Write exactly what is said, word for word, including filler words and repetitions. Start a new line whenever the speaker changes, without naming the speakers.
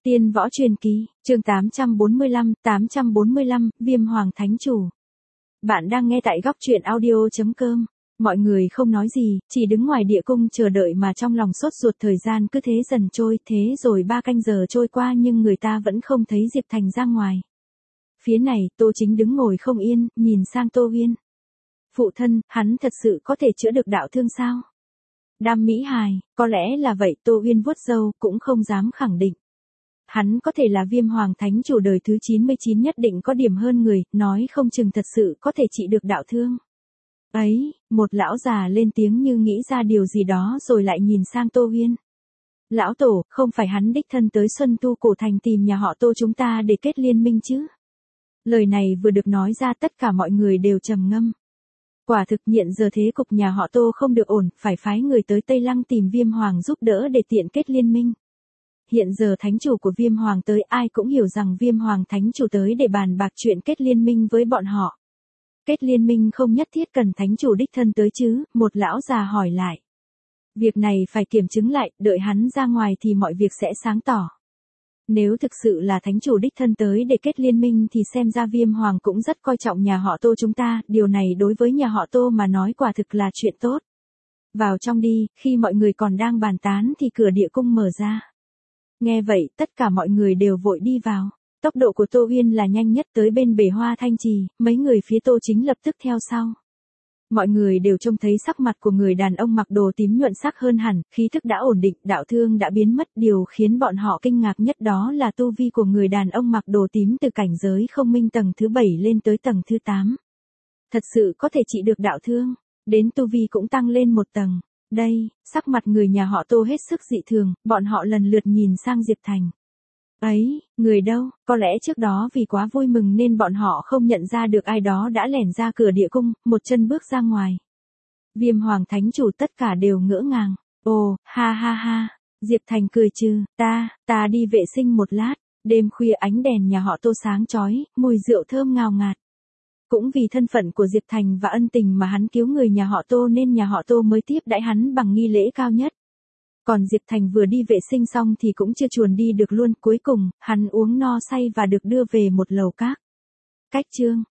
Tiên võ truyền kỳ, chương tám trăm bốn mươi lăm, tám trăm bốn mươi lăm, Viêm Hoàng Thánh Chủ. Bạn đang nghe tại góc truyện audio chấm com. Mọi người không nói gì, chỉ đứng ngoài địa cung chờ đợi mà trong lòng sốt ruột. Thời gian cứ thế dần trôi, thế rồi ba canh giờ trôi qua nhưng người ta vẫn không thấy Diệp Thành ra ngoài. Phía này, Tô Chính đứng ngồi không yên, nhìn sang Tô Uyên. Phụ thân, hắn thật sự có thể chữa được đạo thương sao? Đam Mỹ Hài, có lẽ là vậy. Tô Uyên vuốt râu, cũng không dám khẳng định. Hắn có thể là Viêm Hoàng Thánh Chủ đời thứ chín mươi chín, nhất định có điểm hơn người, nói không chừng thật sự có thể trị được đạo thương. Ấy, một lão già lên tiếng như nghĩ ra điều gì đó rồi lại nhìn sang Tô Uyên. Lão tổ, không phải hắn đích thân tới Xuân Tu Cổ Thành tìm nhà họ Tô chúng ta để kết liên minh chứ? Lời này vừa được nói ra tất cả mọi người đều trầm ngâm. Quả thực hiện giờ thế cục nhà họ Tô không được ổn, phải phái người tới Tây Lăng tìm Viêm Hoàng giúp đỡ để tiện kết liên minh. Hiện giờ thánh chủ của Viêm Hoàng tới, ai cũng hiểu rằng Viêm Hoàng Thánh Chủ tới để bàn bạc chuyện kết liên minh với bọn họ. Kết liên minh không nhất thiết cần thánh chủ đích thân tới chứ? Một lão già hỏi lại. Việc này phải kiểm chứng lại, đợi hắn ra ngoài thì mọi việc sẽ sáng tỏ. Nếu thực sự là thánh chủ đích thân tới để kết liên minh thì xem ra Viêm Hoàng cũng rất coi trọng nhà họ Tô chúng ta, điều này đối với nhà họ Tô mà nói quả thực là chuyện tốt. Vào trong đi. Khi mọi người còn đang bàn tán thì cửa địa cung mở ra. Nghe vậy, tất cả mọi người đều vội đi vào. Tốc độ của Tô Uyên là nhanh nhất, tới bên bể hoa thanh trì, mấy người phía Tô Chính lập tức theo sau. Mọi người đều trông thấy sắc mặt của người đàn ông mặc đồ tím nhuận sắc hơn hẳn, khí thức đã ổn định, đạo thương đã biến mất. Điều khiến bọn họ kinh ngạc nhất đó là tu vi của người đàn ông mặc đồ tím từ cảnh giới không minh tầng thứ bảy lên tới tầng thứ tám. Thật sự có thể trị được đạo thương, đến tu vi cũng tăng lên một tầng. Đây, sắc mặt người nhà họ Tô hết sức dị thường, bọn họ lần lượt nhìn sang Diệp Thành. Ấy, người đâu? Có lẽ trước đó vì quá vui mừng nên bọn họ không nhận ra được ai đó đã lẻn ra cửa địa cung, một chân bước ra ngoài. Viêm Hoàng Thánh Chủ tất cả đều ngỡ ngàng. Ồ, ha ha ha, Diệp Thành cười trừ, ta, ta đi vệ sinh một lát. Đêm khuya ánh đèn nhà họ Tô sáng chói, mùi rượu thơm ngào ngạt. Cũng vì thân phận của Diệp Thành và ân tình mà hắn cứu người nhà họ Tô nên nhà họ Tô mới tiếp đãi hắn bằng nghi lễ cao nhất. Còn Diệp Thành vừa đi vệ sinh xong thì cũng chưa chuồn đi được luôn, cuối cùng, hắn uống no say và được đưa về một lầu các. Cách chương,